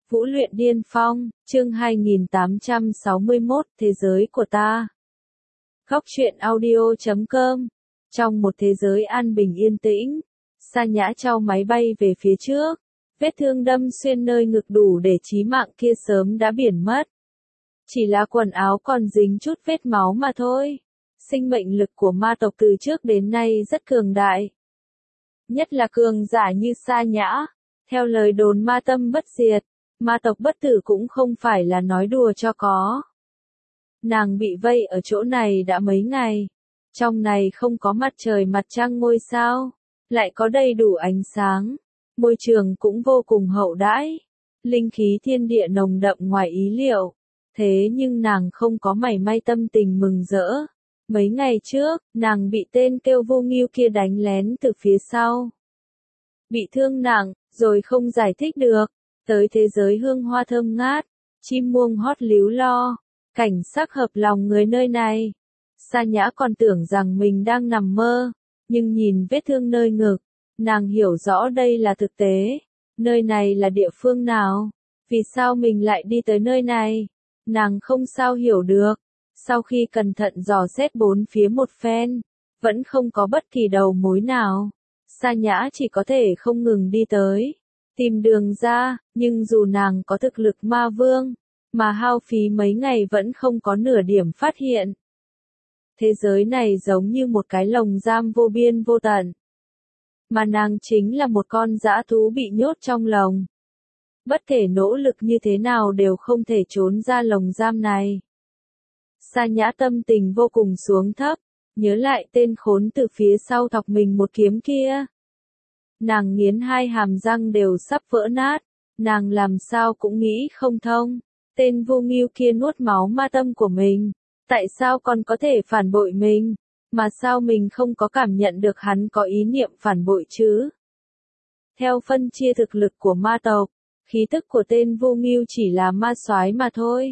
Vũ luyện điên phong, chương 2861, Thế giới của ta. Góc truyện audio.com. Trong một thế giới an bình yên tĩnh, Sa Nhã chau máy bay về phía trước. Vết thương đâm xuyên nơi ngực đủ để chí mạng kia sớm đã biển mất. Chỉ là quần áo còn dính chút vết máu mà thôi. Sinh mệnh lực của ma tộc từ trước đến nay rất cường đại. Nhất là cường giả như Sa Nhã. Theo lời đồn ma tâm bất diệt, ma tộc bất tử cũng không phải là nói đùa cho có. Nàng bị vây ở chỗ này đã mấy ngày. Trong này không có mặt trời mặt trăng ngôi sao, lại có đầy đủ ánh sáng. Môi trường cũng vô cùng hậu đãi. Linh khí thiên địa nồng đậm ngoài ý liệu. Thế nhưng nàng không có mảy may tâm tình mừng rỡ. Mấy ngày trước, nàng bị tên kêu Vô Ngưu kia đánh lén từ phía sau. Bị thương nặng, rồi không giải thích được. Tới thế giới hương hoa thơm ngát, chim muông hót líu lo, cảnh sắc hợp lòng người nơi này. Sa Nhã còn tưởng rằng mình đang nằm mơ, nhưng nhìn vết thương nơi ngực, nàng hiểu rõ đây là thực tế. Nơi này là địa phương nào? Vì sao mình lại đi tới nơi này? Nàng không sao hiểu được. Sau khi cẩn thận dò xét bốn phía một phen, vẫn không có bất kỳ đầu mối nào. Sa Nhã chỉ có thể không ngừng đi tới, tìm đường ra, nhưng dù nàng có thực lực ma vương, mà hao phí mấy ngày vẫn không có nửa điểm phát hiện. Thế giới này giống như một cái lồng giam vô biên vô tận. Mà nàng chính là một con dã thú bị nhốt trong lồng. Bất kể nỗ lực như thế nào đều không thể trốn ra lồng giam này. Sa Nhã tâm tình vô cùng xuống thấp, nhớ lại tên khốn từ phía sau thọc mình một kiếm kia. Nàng nghiến hai hàm răng đều sắp vỡ nát, nàng làm sao cũng nghĩ không thông. Tên Vô Ngưu kia nuốt máu ma tâm của mình, tại sao còn có thể phản bội mình, mà sao mình không có cảm nhận được hắn có ý niệm phản bội chứ? Theo phân chia thực lực của ma tộc, khí tức của tên Vô Ngưu chỉ là ma soái mà thôi.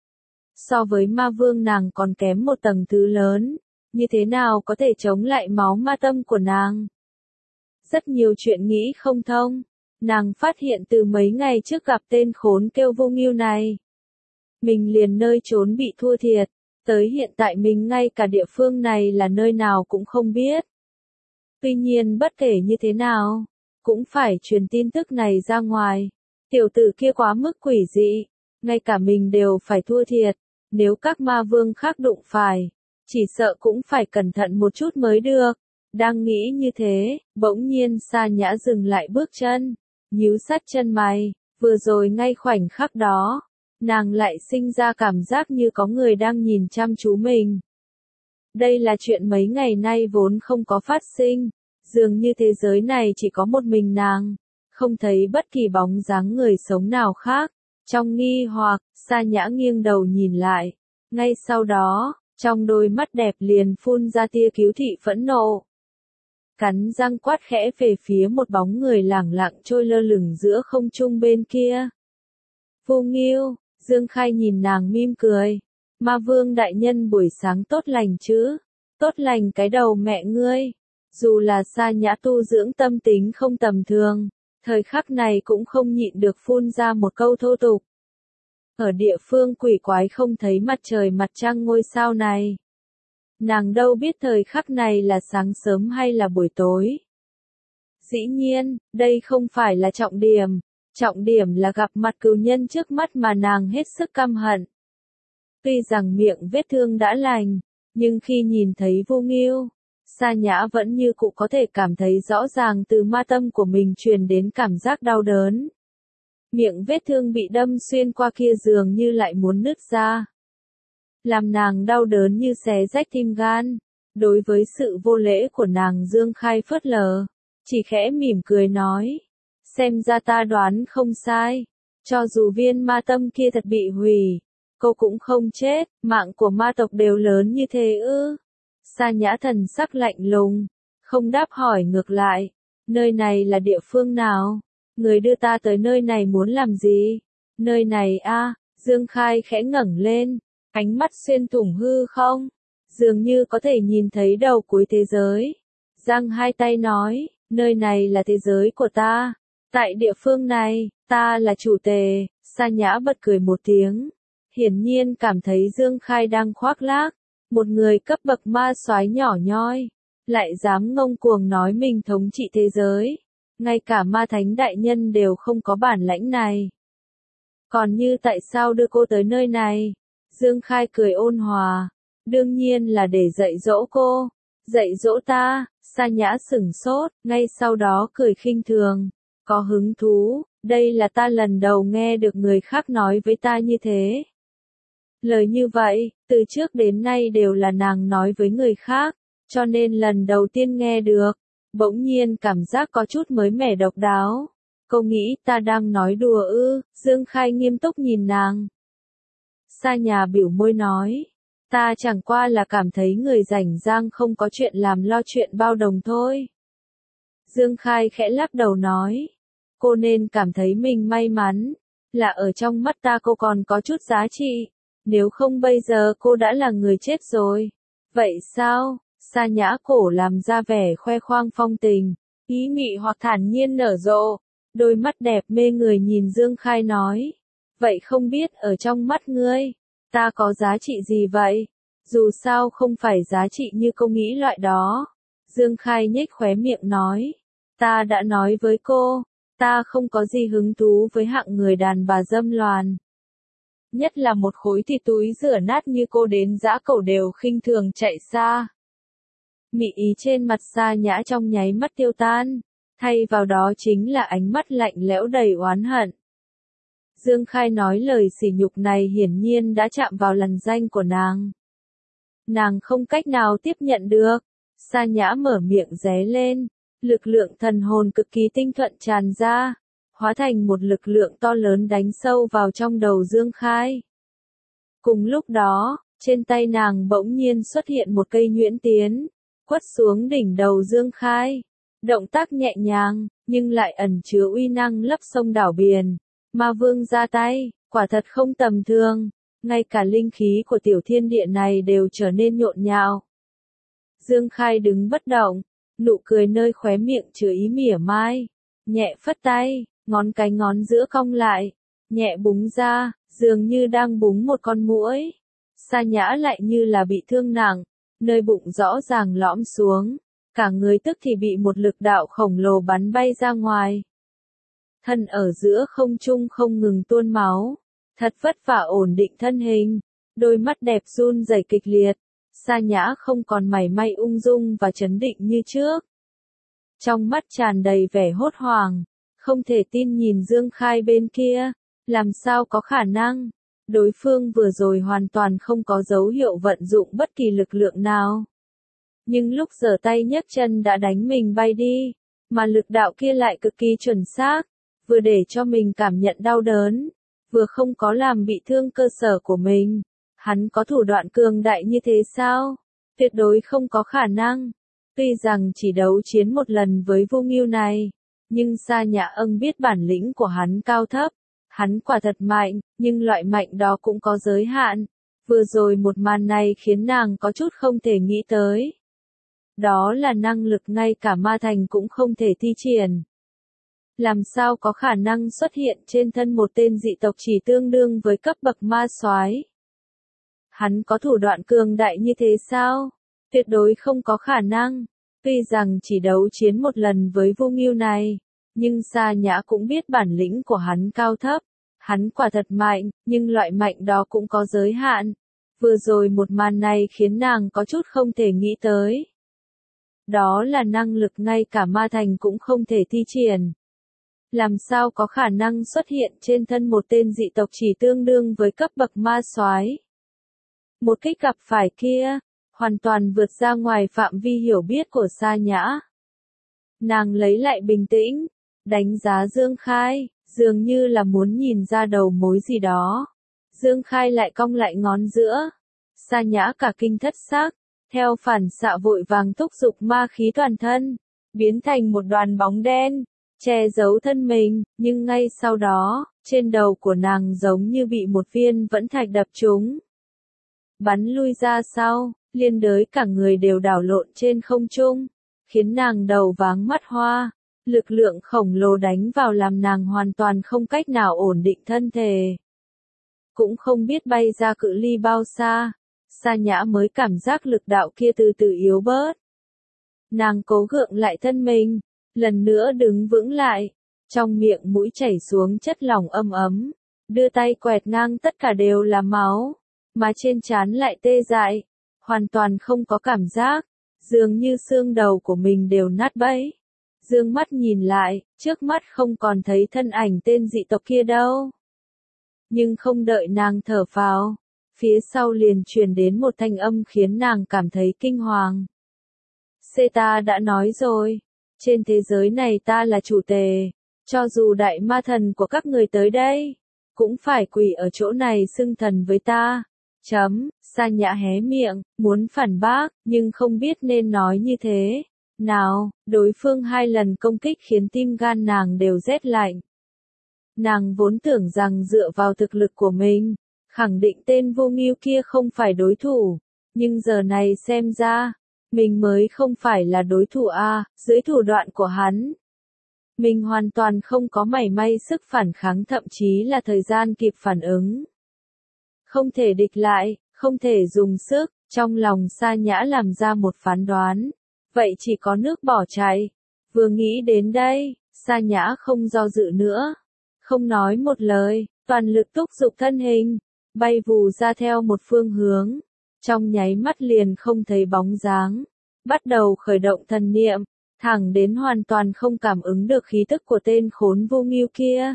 So với ma vương nàng còn kém một tầng thứ lớn, như thế nào có thể chống lại máu ma tâm của nàng? Rất nhiều chuyện nghĩ không thông. Nàng phát hiện từ mấy ngày trước gặp tên khốn kêu Vô Ngưu này, mình liền nơi trốn bị thua thiệt, tới hiện tại mình ngay cả địa phương này là nơi nào cũng không biết. Tuy nhiên bất kể như thế nào, cũng phải truyền tin tức này ra ngoài. Tiểu tử kia quá mức quỷ dị, ngay cả mình đều phải thua thiệt, nếu các ma vương khác đụng phải, chỉ sợ cũng phải cẩn thận một chút mới được. Đang nghĩ như thế, bỗng nhiên Sa Nhã dừng lại bước chân, nhíu sát chân mày, vừa rồi ngay khoảnh khắc đó, nàng lại sinh ra cảm giác như có người đang nhìn chăm chú mình. Đây là chuyện mấy ngày nay vốn không có phát sinh, dường như thế giới này chỉ có một mình nàng, không thấy bất kỳ bóng dáng người sống nào khác. Trong nghi hoặc, Sa Nhã nghiêng đầu nhìn lại, ngay sau đó, trong đôi mắt đẹp liền phun ra tia cứu thị phẫn nộ. Cắn răng quát khẽ về phía một bóng người lẳng lặng trôi lơ lửng giữa không trung bên kia. Vô Ngưu, Dương Khai nhìn nàng mỉm cười. Ma vương đại nhân buổi sáng tốt lành chứ? Tốt lành cái đầu mẹ ngươi. Dù là Sa Nhã tu dưỡng tâm tính không tầm thường, thời khắc này cũng không nhịn được phun ra một câu thô tục. Ở địa phương quỷ quái không thấy mặt trời mặt trăng ngôi sao này. Nàng đâu biết thời khắc này là sáng sớm hay là buổi tối. Dĩ nhiên, đây không phải là trọng điểm là gặp mặt cừu nhân trước mắt mà nàng hết sức căm hận. Tuy rằng miệng vết thương đã lành, nhưng khi nhìn thấy Vô Ngưu, Sa Nhã vẫn như cũ có thể cảm thấy rõ ràng từ ma tâm của mình truyền đến cảm giác đau đớn. Miệng vết thương bị đâm xuyên qua kia dường như lại muốn nứt ra, làm nàng đau đớn như xé rách tim gan. Đối với sự vô lễ của nàng Dương Khai phớt lờ, chỉ khẽ mỉm cười nói, xem ra ta đoán không sai, cho dù viên ma tâm kia thật bị hủy, cô cũng không chết, mạng của ma tộc đều lớn như thế ư? Sa Nhã thần sắc lạnh lùng, không đáp hỏi ngược lại, nơi này là địa phương nào? Người đưa ta tới nơi này muốn làm gì? Nơi này a? Dương Khai khẽ ngẩng lên, ánh mắt xuyên thủng hư không, dường như có thể nhìn thấy đầu cuối thế giới. Giang hai tay nói, nơi này là thế giới của ta. Tại địa phương này, ta là chủ tề. Sa Nhã bật cười một tiếng, hiển nhiên cảm thấy Dương Khai đang khoác lác, một người cấp bậc ma soái nhỏ nhoi, lại dám ngông cuồng nói mình thống trị thế giới, ngay cả ma thánh đại nhân đều không có bản lãnh này. Còn như tại sao đưa cô tới nơi này? Dương Khai cười ôn hòa, đương nhiên là để dạy dỗ cô. Dạy dỗ ta? Sa Nhã sửng sốt, ngay sau đó cười khinh thường, có hứng thú, đây là ta lần đầu nghe được người khác nói với ta như thế. Lời như vậy, từ trước đến nay đều là nàng nói với người khác, cho nên lần đầu tiên nghe được, bỗng nhiên cảm giác có chút mới mẻ độc đáo. Cô nghĩ ta đang nói đùa ư? Dương Khai nghiêm túc nhìn nàng. Sa Nhã biểu môi nói, ta chẳng qua là cảm thấy người rảnh rang không có chuyện làm lo chuyện bao đồng thôi. Dương Khai khẽ lắc đầu nói, cô nên cảm thấy mình may mắn, là ở trong mắt ta cô còn có chút giá trị, nếu không bây giờ cô đã là người chết rồi. Vậy sao? Sa Nhã cổ làm ra vẻ khoe khoang phong tình, ý mị hoặc thản nhiên nở rộ, đôi mắt đẹp mê người nhìn Dương Khai nói, vậy không biết ở trong mắt ngươi, ta có giá trị gì vậy? Dù sao không phải giá trị như cô nghĩ loại đó. Dương Khai nhếch khóe miệng nói, ta đã nói với cô, ta không có gì hứng thú với hạng người đàn bà dâm loàn. Nhất là một khối thịt túi rửa nát như cô đến dã cẩu đều khinh thường chạy xa. Mị ý trên mặt Sa Nhã trong nháy mắt tiêu tan, thay vào đó chính là ánh mắt lạnh lẽo đầy oán hận. Dương Khai nói lời sỉ nhục này hiển nhiên đã chạm vào lằn danh của nàng. Nàng không cách nào tiếp nhận được. Sa Nhã mở miệng ré lên, lực lượng thần hồn cực kỳ tinh thuận tràn ra, hóa thành một lực lượng to lớn đánh sâu vào trong đầu Dương Khai. Cùng lúc đó, trên tay nàng bỗng nhiên xuất hiện một cây nhuyễn tiến, quất xuống đỉnh đầu Dương Khai. Động tác nhẹ nhàng, nhưng lại ẩn chứa uy năng lấp sông đảo biển. Ma Vương ra tay, quả thật không tầm thường, ngay cả linh khí của tiểu thiên địa này đều trở nên nhộn nhạo. Dương Khai đứng bất động, nụ cười nơi khóe miệng chứa ý mỉa mai, nhẹ phất tay, ngón cái ngón giữa cong lại, nhẹ búng ra, dường như đang búng một con muỗi. Sa Nhã lại như là bị thương nặng, nơi bụng rõ ràng lõm xuống, cả người tức thì bị một lực đạo khổng lồ bắn bay ra ngoài. Thân ở giữa không trung không ngừng tuôn máu, thật vất vả ổn định thân hình, đôi mắt đẹp run rẩy kịch liệt. Sa Nhã không còn mảy may ung dung và trấn định như trước. Trong mắt tràn đầy vẻ hốt hoảng, không thể tin nhìn Dương Khai bên kia, làm sao có khả năng, đối phương vừa rồi hoàn toàn không có dấu hiệu vận dụng bất kỳ lực lượng nào. Nhưng lúc giở tay nhấc chân đã đánh mình bay đi, mà lực đạo kia lại cực kỳ chuẩn xác, vừa để cho mình cảm nhận đau đớn, vừa không có làm bị thương cơ sở của mình. Hắn có thủ đoạn cường đại như thế sao? Tuyệt đối không có khả năng. Tuy rằng chỉ đấu chiến một lần với Vu Nghiêu này, nhưng Sa Nhã Ân biết bản lĩnh của hắn cao thấp. Hắn quả thật mạnh, nhưng loại mạnh đó cũng có giới hạn. Vừa rồi một màn này khiến nàng có chút không thể nghĩ tới. Đó là năng lực ngay cả ma thành cũng không thể thi triển. Làm sao có khả năng xuất hiện trên thân một tên dị tộc chỉ tương đương với cấp bậc ma soái? Hắn có thủ đoạn cường đại như thế sao? Tuyệt đối không có khả năng. Tuy rằng chỉ đấu chiến một lần với Vu Nghiêu này, nhưng Sa Nhã cũng biết bản lĩnh của hắn cao thấp. Hắn quả thật mạnh, nhưng loại mạnh đó cũng có giới hạn. Vừa rồi một màn này khiến nàng có chút không thể nghĩ tới. Đó là năng lực ngay cả ma thành cũng không thể thi triển. Làm sao có khả năng xuất hiện trên thân một tên dị tộc chỉ tương đương với cấp bậc ma soái? Một kích gặp phải kia, hoàn toàn vượt ra ngoài phạm vi hiểu biết của Sa Nhã. Nàng lấy lại bình tĩnh, đánh giá Dương Khai, dường như là muốn nhìn ra đầu mối gì đó. Dương Khai lại cong lại ngón giữa. Sa Nhã cả kinh thất xác, theo phản xạ vội vàng thúc giục ma khí toàn thân, biến thành một đoàn bóng đen, che giấu thân mình, nhưng ngay sau đó, trên đầu của nàng giống như bị một viên vẫn thạch đập trúng. Bắn lui ra sau, liên đới cả người đều đảo lộn trên không trung, khiến nàng đầu váng mắt hoa, Lực lượng khổng lồ đánh vào làm nàng hoàn toàn không cách nào ổn định thân thể. Cũng không biết bay ra cự ly bao xa, Sa Nhã mới cảm giác lực đạo kia từ từ yếu bớt. Nàng cố gượng lại thân mình, lần nữa đứng vững lại, trong miệng mũi chảy xuống chất lỏng âm ấm, đưa tay quẹt ngang tất cả đều là máu, mà trên trán lại tê dại, hoàn toàn không có cảm giác, dường như xương đầu của mình đều nát bấy. Dương mắt nhìn lại, trước mắt không còn thấy thân ảnh tên dị tộc kia đâu. Nhưng không đợi nàng thở phào, phía sau liền truyền đến một thanh âm khiến nàng cảm thấy kinh hoàng. Ta đã nói rồi, trên thế giới này ta là chủ tề, cho dù đại ma thần của các người tới đây, cũng phải quỳ ở chỗ này xưng thần với ta. Sa Nhã hé miệng, muốn phản bác, nhưng không biết nên nói như thế nào, đối phương 2 lần công kích khiến tim gan nàng đều rét lạnh. Nàng vốn tưởng rằng dựa vào thực lực của mình, khẳng định tên vô ngưu kia không phải đối thủ, nhưng giờ này xem ra, mình mới không phải là đối thủ dưới thủ đoạn của hắn. Mình hoàn toàn không có mảy may sức phản kháng, thậm chí là thời gian kịp phản ứng. Không thể địch lại, không thể dùng sức, trong lòng Sa Nhã làm ra một phán đoán. Vậy chỉ có nước bỏ chạy. Vừa nghĩ đến đây, Sa Nhã không do dự nữa. Không nói một lời, toàn lực thúc giục thân hình, bay vù ra theo một phương hướng. Trong nháy mắt liền không thấy bóng dáng. Bắt đầu khởi động thần niệm, thẳng đến hoàn toàn không cảm ứng được khí tức của tên khốn vô ngưu kia.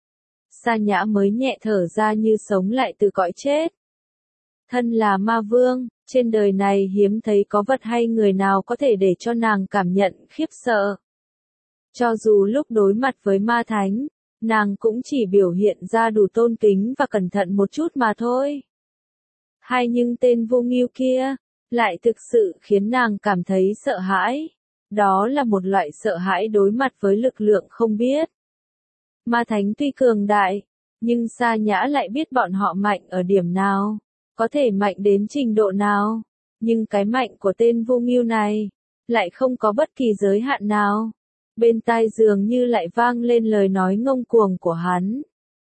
Sa Nhã mới nhẹ thở ra như sống lại từ cõi chết. Thân là ma vương, trên đời này hiếm thấy có vật hay người nào có thể để cho nàng cảm nhận khiếp sợ. Cho dù lúc đối mặt với ma thánh, nàng cũng chỉ biểu hiện ra đủ tôn kính và cẩn thận một chút mà thôi. Nhưng tên vô ngưu kia, lại thực sự khiến nàng cảm thấy sợ hãi. Đó là một loại sợ hãi đối mặt với lực lượng không biết. Ma thánh tuy cường đại, nhưng Sa Nhã lại biết bọn họ mạnh ở điểm nào, có thể mạnh đến trình độ nào, nhưng cái mạnh của tên vô ngưu này, lại không có bất kỳ giới hạn nào. Bên tai dường như lại vang lên lời nói ngông cuồng của hắn.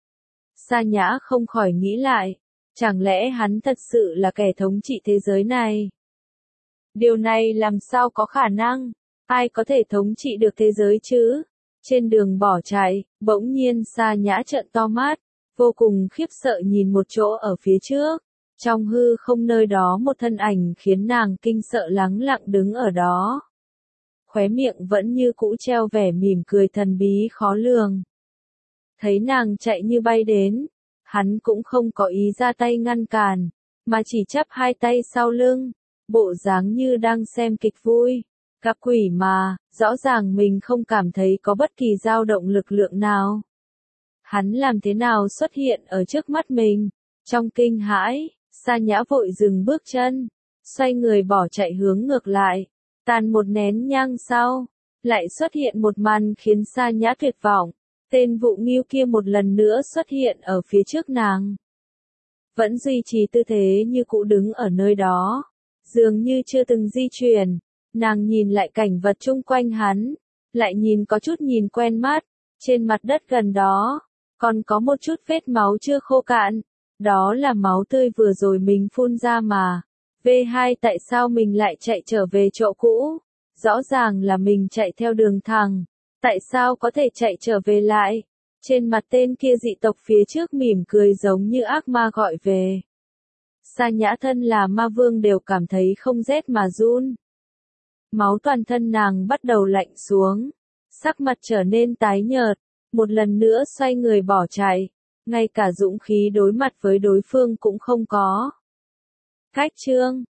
Sa Nhã không khỏi nghĩ lại, chẳng lẽ hắn thật sự là kẻ thống trị thế giới này? Điều này làm sao có khả năng? Ai có thể thống trị được thế giới chứ? Trên đường bỏ chạy, bỗng nhiên Sa Nhã trợn to mắt, vô cùng khiếp sợ nhìn một chỗ ở phía trước. Trong hư không nơi đó một thân ảnh khiến nàng kinh sợ lắng lặng đứng ở đó. Khóe miệng vẫn như cũ treo vẻ mỉm cười thần bí khó lường. Thấy nàng chạy như bay đến, hắn cũng không có ý ra tay ngăn cản, mà chỉ chắp 2 tay sau lưng, bộ dáng như đang xem kịch vui. Gặp quỷ mà, rõ ràng mình không cảm thấy có bất kỳ dao động lực lượng nào. Hắn làm thế nào xuất hiện ở trước mắt mình? Trong kinh hãi, Sa Nhã vội dừng bước chân, xoay người bỏ chạy hướng ngược lại. Tàn một nén nhang sau, lại xuất hiện một màn khiến Sa Nhã tuyệt vọng. Tên vụ ngưu kia một lần nữa xuất hiện ở phía trước nàng. Vẫn duy trì tư thế như cũ đứng ở nơi đó, dường như chưa từng di chuyển. Nàng nhìn lại cảnh vật chung quanh hắn, lại nhìn có chút nhìn quen mắt, trên mặt đất gần đó, còn có một chút vết máu chưa khô cạn, đó là máu tươi vừa rồi mình phun ra mà. V2 tại sao mình lại chạy trở về chỗ cũ? Rõ ràng là mình chạy theo đường thẳng, tại sao có thể chạy trở về lại? Trên mặt tên kia dị tộc phía trước mỉm cười giống như ác ma gọi về. Sa Nhã thân là ma vương đều cảm thấy không rét mà run. Máu toàn thân nàng bắt đầu lạnh xuống, sắc mặt trở nên tái nhợt, một lần nữa xoay người bỏ chạy, ngay cả dũng khí đối mặt với đối phương cũng không có. Khách chương